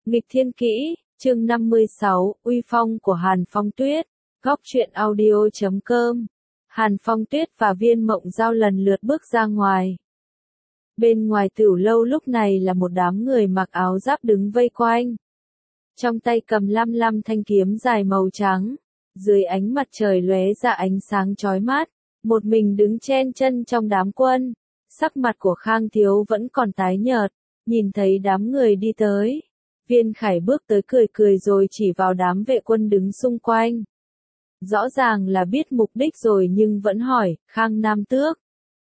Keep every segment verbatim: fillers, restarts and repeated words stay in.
Nghịch thiên kỹ, chương năm mươi sáu, uy phong của Hàn Phong Tuyết, góc truyện audio chấm com. Hàn Phong Tuyết và Viên Mộng Giao lần lượt bước ra ngoài. Bên ngoài tửu lâu lúc này là một đám người mặc áo giáp đứng vây quanh. Trong tay cầm lăm lăm thanh kiếm dài màu trắng, dưới ánh mặt trời lóe ra ánh sáng chói mắt, một mình đứng chen chân trong đám quân. Sắc mặt của Khang Thiếu vẫn còn tái nhợt, nhìn thấy đám người đi tới. Viên Khải bước tới cười cười rồi chỉ vào đám vệ quân đứng xung quanh. Rõ ràng là biết mục đích rồi nhưng vẫn hỏi, Khang Nam Tước.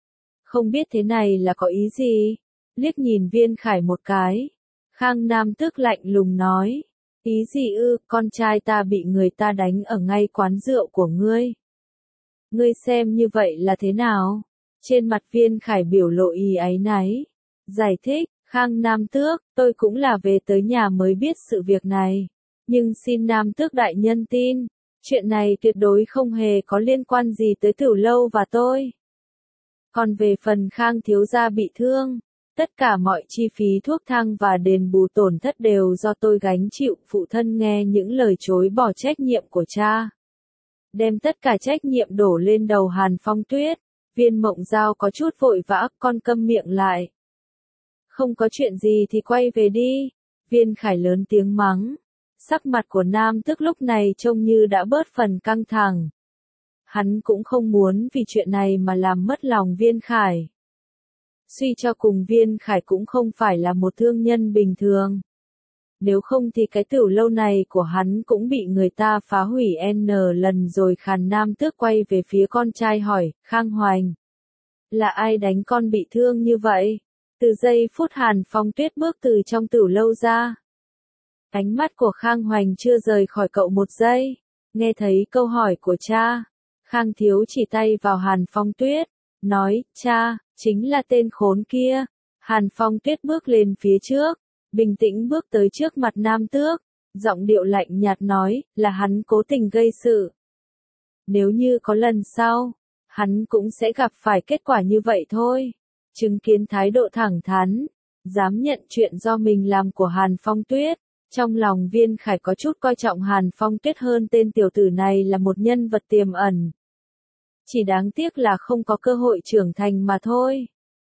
Không biết thế này là có ý gì? Liếc nhìn Viên Khải một cái. Khang Nam Tước lạnh lùng nói. Ý gì ư, con trai ta bị người ta đánh ở ngay quán rượu của ngươi. Ngươi xem như vậy là thế nào? Trên mặt Viên Khải biểu lộ ý áy náy. Giải thích. Khang Nam Tước, tôi cũng là về tới nhà mới biết sự việc này. Nhưng xin Nam Tước đại nhân tin, chuyện này tuyệt đối không hề có liên quan gì tới Tửu Lâu và tôi. Còn về phần Khang thiếu gia bị thương, tất cả mọi chi phí thuốc thang và đền bù tổn thất đều do tôi gánh chịu. Phụ thân nghe những lời chối bỏ trách nhiệm của cha, đem tất cả trách nhiệm đổ lên đầu Hàn Phong Tuyết. Viên Mộng Giao có chút vội vã, con câm miệng lại. Không có chuyện gì thì quay về đi. Viên Khải lớn tiếng mắng. Sắc mặt của Nam Tước lúc này trông như đã bớt phần căng thẳng. Hắn cũng không muốn vì chuyện này mà làm mất lòng Viên Khải. Suy cho cùng Viên Khải cũng không phải là một thương nhân bình thường. Nếu không thì cái tửu lâu này của hắn cũng bị người ta phá hủy n lần rồi. Khàn Nam Tước quay về phía con trai hỏi, Khang Hoành. Là ai đánh con bị thương như vậy? Từ giây phút Hàn Phong Tuyết bước từ trong tửu lâu ra. Ánh mắt của Khang Hoành chưa rời khỏi cậu một giây. Nghe thấy câu hỏi của cha, Khang Thiếu chỉ tay vào Hàn Phong Tuyết, nói, cha, chính là tên khốn kia. Hàn Phong Tuyết bước lên phía trước, bình tĩnh bước tới trước mặt Nam Tước, giọng điệu lạnh nhạt nói, là hắn cố tình gây sự. Nếu như có lần sau, hắn cũng sẽ gặp phải kết quả như vậy thôi. Chứng kiến thái độ thẳng thắn, dám nhận chuyện do mình làm của Hàn Phong Tuyết, trong lòng Viên Khải có chút coi trọng Hàn Phong Tuyết hơn. Tên tiểu tử này là một nhân vật tiềm ẩn. Chỉ đáng tiếc là không có cơ hội trưởng thành mà thôi.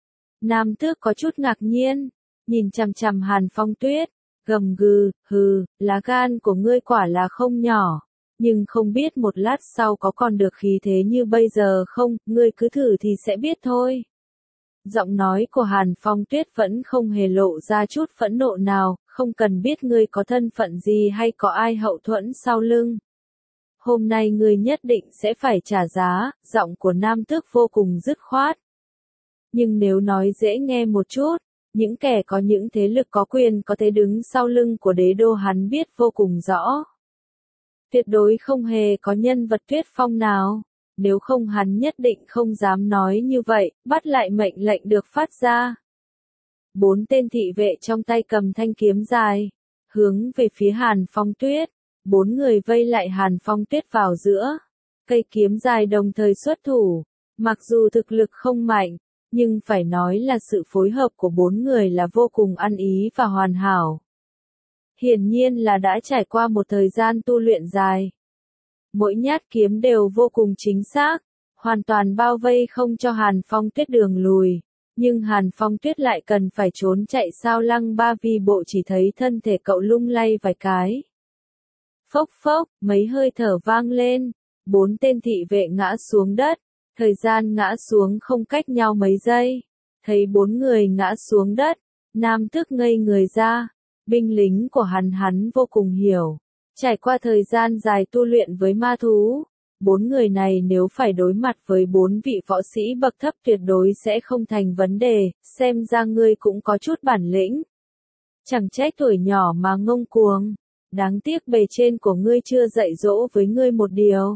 Nam Tước có chút ngạc nhiên, nhìn chằm chằm Hàn Phong Tuyết, gầm gừ, hừ, lá gan của ngươi quả là không nhỏ, nhưng không biết một lát sau có còn được khí thế như bây giờ không, ngươi cứ thử thì sẽ biết thôi. Giọng nói của Hàn Phong Tuyết vẫn không hề lộ ra chút phẫn nộ nào, không cần biết ngươi có thân phận gì hay có ai hậu thuẫn sau lưng. Hôm nay ngươi nhất định sẽ phải trả giá. Giọng của Nam Tước vô cùng dứt khoát. Nhưng nếu nói dễ nghe một chút, những kẻ có những thế lực có quyền có thể đứng sau lưng của đế đô hắn biết vô cùng rõ. Tuyệt đối không hề có nhân vật Tuyết Phong nào. Nếu không hắn nhất định không dám nói như vậy, bắt lại mệnh lệnh được phát ra. Bốn tên thị vệ trong tay cầm thanh kiếm dài, hướng về phía Hàn Phong Tuyết. Bốn người vây lại Hàn Phong Tuyết vào giữa. Cây kiếm dài đồng thời xuất thủ. Mặc dù thực lực không mạnh, nhưng phải nói là sự phối hợp của bốn người là vô cùng ăn ý và hoàn hảo. Hiển nhiên là đã trải qua một thời gian tu luyện dài. Mỗi nhát kiếm đều vô cùng chính xác, hoàn toàn bao vây không cho Hàn Phong Tuyết đường lùi. Nhưng Hàn Phong Tuyết lại cần phải trốn chạy sao lăng ba vi bộ chỉ thấy thân thể cậu lung lay vài cái. Phốc phốc, mấy hơi thở vang lên, bốn tên thị vệ ngã xuống đất, thời gian ngã xuống không cách nhau mấy giây. Thấy bốn người ngã xuống đất, Nam Tước ngây người ra, binh lính của hắn hắn vô cùng hiểu. Trải qua thời gian dài tu luyện với ma thú, bốn người này nếu phải đối mặt với bốn vị võ sĩ bậc thấp tuyệt đối sẽ không thành vấn đề, xem ra ngươi cũng có chút bản lĩnh. Chẳng trách tuổi nhỏ mà ngông cuồng, đáng tiếc bề trên của ngươi chưa dạy dỗ với ngươi một điều.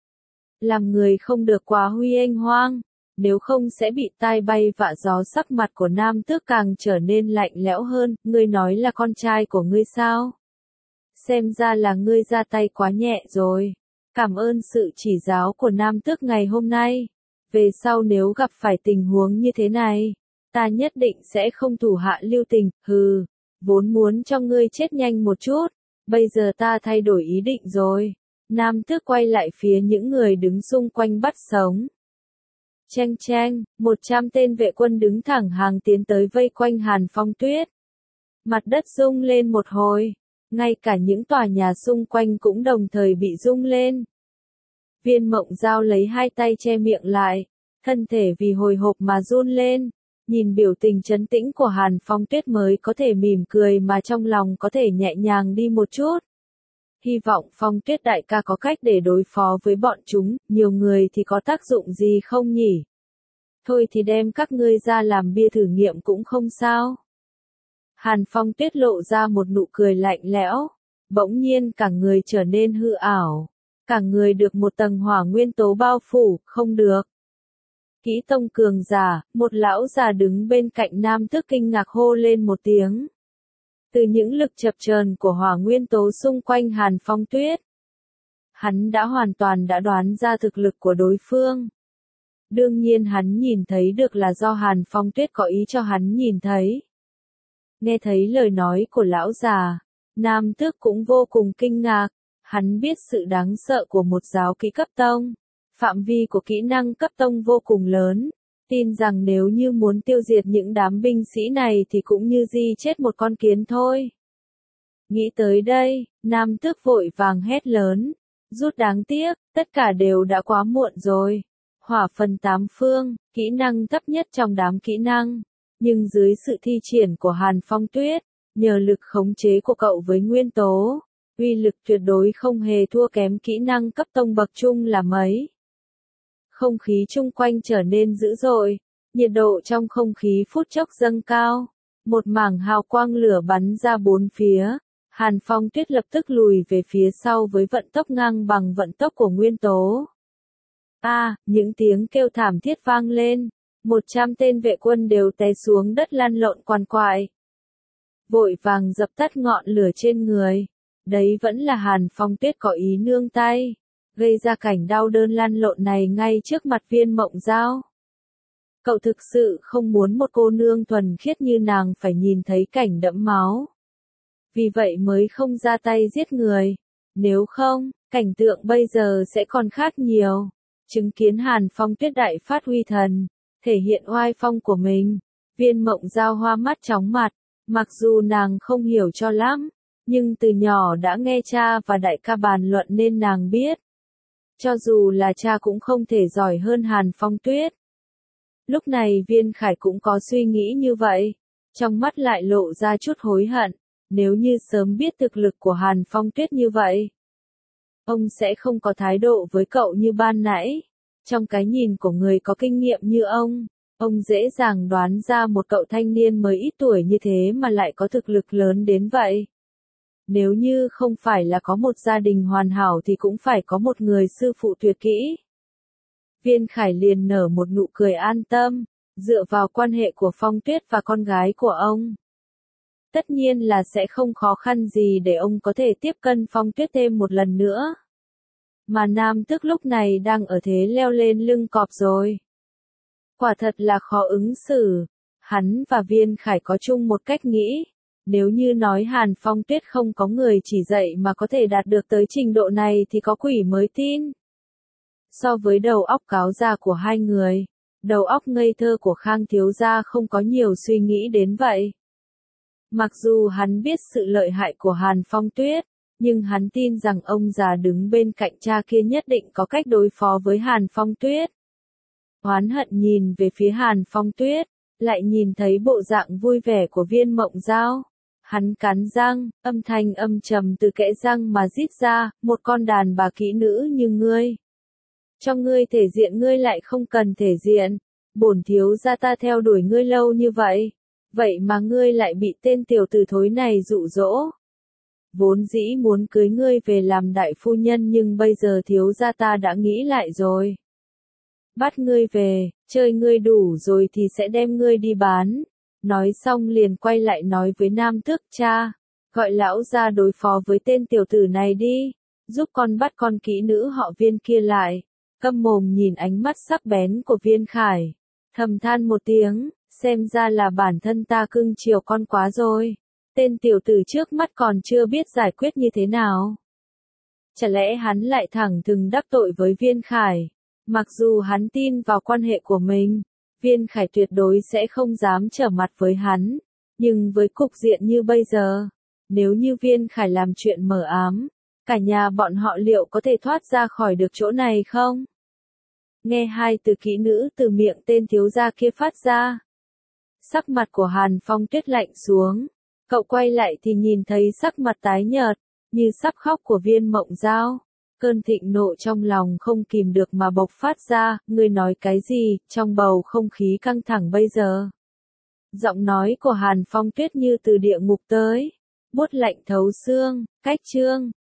Làm người không được quá huy anh hoang, nếu không sẽ bị tai bay vạ gió. Sắc mặt của Nam Tước càng trở nên lạnh lẽo hơn, ngươi nói là con trai của ngươi sao? Xem ra là ngươi ra tay quá nhẹ rồi. Cảm ơn sự chỉ giáo của Nam Tước ngày hôm nay. Về sau nếu gặp phải tình huống như thế này, ta nhất định sẽ không thủ hạ lưu tình, hừ. vốn muốn cho ngươi chết nhanh một chút, bây giờ ta thay đổi ý định rồi. Nam tước quay lại phía những người đứng xung quanh bắt sống. Cheng cheng, một trăm tên vệ quân đứng thẳng hàng tiến tới vây quanh Hàn Phong Tuyết. Mặt đất rung lên một hồi, ngay cả những tòa nhà xung quanh cũng đồng thời bị rung lên. Viên Mộng Giao lấy hai tay che miệng lại, thân thể vì hồi hộp mà run lên, nhìn biểu tình trấn tĩnh của Hàn Phong Tuyết mới có thể mỉm cười mà trong lòng có thể nhẹ nhàng đi một chút. Hy vọng Phong Tuyết đại ca có cách để đối phó với bọn chúng, nhiều người thì có tác dụng gì không nhỉ? Thôi thì đem các ngươi ra làm bia thử nghiệm cũng không sao. Hàn Phong Tuyết lộ ra một nụ cười lạnh lẽo, bỗng nhiên cả người trở nên hư ảo, cả người được một tầng hỏa nguyên tố bao phủ, không được. Kỹ tông cường giả, một lão già đứng bên cạnh Nam Tước kinh ngạc hô lên một tiếng. Từ những lực chập chờn của hỏa nguyên tố xung quanh Hàn Phong Tuyết, hắn đã hoàn toàn đã đoán ra thực lực của đối phương. Đương nhiên hắn nhìn thấy được là do Hàn Phong Tuyết có ý cho hắn nhìn thấy. Nghe thấy lời nói của lão già, Nam Tước cũng vô cùng kinh ngạc, hắn biết sự đáng sợ của một giáo kỹ cấp tông. Phạm vi của kỹ năng cấp tông vô cùng lớn, tin rằng nếu như muốn tiêu diệt những đám binh sĩ này thì cũng như di chết một con kiến thôi. Nghĩ tới đây, Nam Tước vội vàng hét lớn, rút đáng tiếc, tất cả đều đã quá muộn rồi. Hỏa phần tám phương, kỹ năng thấp nhất trong đám kỹ năng, nhưng dưới sự thi triển của Hàn Phong Tuyết, nhờ lực khống chế của cậu với nguyên tố, uy lực tuyệt đối không hề thua kém kỹ năng cấp tông bậc trung là mấy. Không khí chung quanh trở nên dữ dội, nhiệt độ trong không khí phút chốc dâng cao, một mảng hào quang lửa bắn ra bốn phía, Hàn Phong Tuyết lập tức lùi về phía sau với vận tốc ngang bằng vận tốc của nguyên tố. A, à, những tiếng kêu thảm thiết vang lên, một trăm tên vệ quân đều té xuống đất lăn lộn quằn quại. Vội vàng dập tắt ngọn lửa trên người, đấy vẫn là Hàn Phong Tuyết có ý nương tay, gây ra cảnh đau đớn lăn lộn này ngay trước mặt Viên Mộng Giao. Cậu thực sự không muốn một cô nương thuần khiết như nàng phải nhìn thấy cảnh đẫm máu. Vì vậy mới không ra tay giết người. Nếu không, cảnh tượng bây giờ sẽ còn khác nhiều. Chứng kiến Hàn Phong Tuyết đại phát huy thần, thể hiện oai phong của mình. Viên Mộng Giao hoa mắt chóng mặt, mặc dù nàng không hiểu cho lắm, nhưng từ nhỏ đã nghe cha và đại ca bàn luận nên nàng biết. Cho dù là cha cũng không thể giỏi hơn Hàn Phong Tuyết. Lúc này Viên Khải cũng có suy nghĩ như vậy, trong mắt lại lộ ra chút hối hận, nếu như sớm biết thực lực của Hàn Phong Tuyết như vậy. Ông sẽ không có thái độ với cậu như ban nãy. Trong cái nhìn của người có kinh nghiệm như ông, ông dễ dàng đoán ra một cậu thanh niên mới ít tuổi như thế mà lại có thực lực lớn đến vậy. Nếu như không phải là có một gia đình hoàn hảo thì cũng phải có một người sư phụ tuyệt kỹ. Viên Khải liền nở một nụ cười an tâm, dựa vào quan hệ của Phong Tuyết và con gái của ông. Tất nhiên là sẽ không khó khăn gì để ông có thể tiếp cận Phong Tuyết thêm một lần nữa. Mà Nam Tước lúc này đang ở thế leo lên lưng cọp rồi. Quả thật là khó ứng xử. Hắn và Viên Khải có chung một cách nghĩ. Nếu như nói Hàn Phong Tuyết không có người chỉ dạy mà có thể đạt được tới trình độ này thì có quỷ mới tin. So với đầu óc cáo già của hai người, đầu óc ngây thơ của Khang thiếu gia không có nhiều suy nghĩ đến vậy. Mặc dù hắn biết sự lợi hại của Hàn Phong Tuyết, nhưng hắn tin rằng ông già đứng bên cạnh cha kia nhất định có cách đối phó với Hàn Phong Tuyết. Oán hận nhìn về phía Hàn Phong Tuyết, lại nhìn thấy bộ dạng vui vẻ của Viên Mộng Giao. Hắn cắn răng, âm thanh âm trầm từ kẽ răng mà rít ra, một con đàn bà kỹ nữ như ngươi. Trong ngươi thể diện ngươi lại không cần thể diện, bổn thiếu gia ta theo đuổi ngươi lâu như vậy, vậy mà ngươi lại bị tên tiểu tử thối này dụ dỗ. Vốn dĩ muốn cưới ngươi về làm đại phu nhân nhưng bây giờ thiếu gia ta đã nghĩ lại rồi. Bắt ngươi về, chơi ngươi đủ rồi thì sẽ đem ngươi đi bán. Nói xong liền quay lại nói với Nam Tước, cha, gọi lão ra đối phó với tên tiểu tử này đi, giúp con bắt con kỹ nữ họ Viên kia lại. Câm mồm nhìn ánh mắt sắc bén của Viên Khải, thầm than một tiếng, xem ra là bản thân ta cưng chiều con quá rồi. Tên tiểu tử trước mắt còn chưa biết giải quyết như thế nào. Chả lẽ hắn lại thẳng thừng đắc tội với Viên Khải? Mặc dù hắn tin vào quan hệ của mình, Viên Khải tuyệt đối sẽ không dám trở mặt với hắn. Nhưng với cục diện như bây giờ, nếu như Viên Khải làm chuyện mờ ám, cả nhà bọn họ liệu có thể thoát ra khỏi được chỗ này không? Nghe hai từ kỹ nữ từ miệng tên thiếu gia kia phát ra. Sắc mặt của Hàn Phong Tuyết lạnh xuống. Cậu quay lại thì nhìn thấy sắc mặt tái nhợt, như sắp khóc của Viên Mộng Giao. Cơn thịnh nộ trong lòng không kìm được mà bộc phát ra, ngươi nói cái gì, trong bầu không khí căng thẳng bây giờ. Giọng nói của Hàn Phong Tuyết như từ địa ngục tới, buốt lạnh thấu xương, cách chương.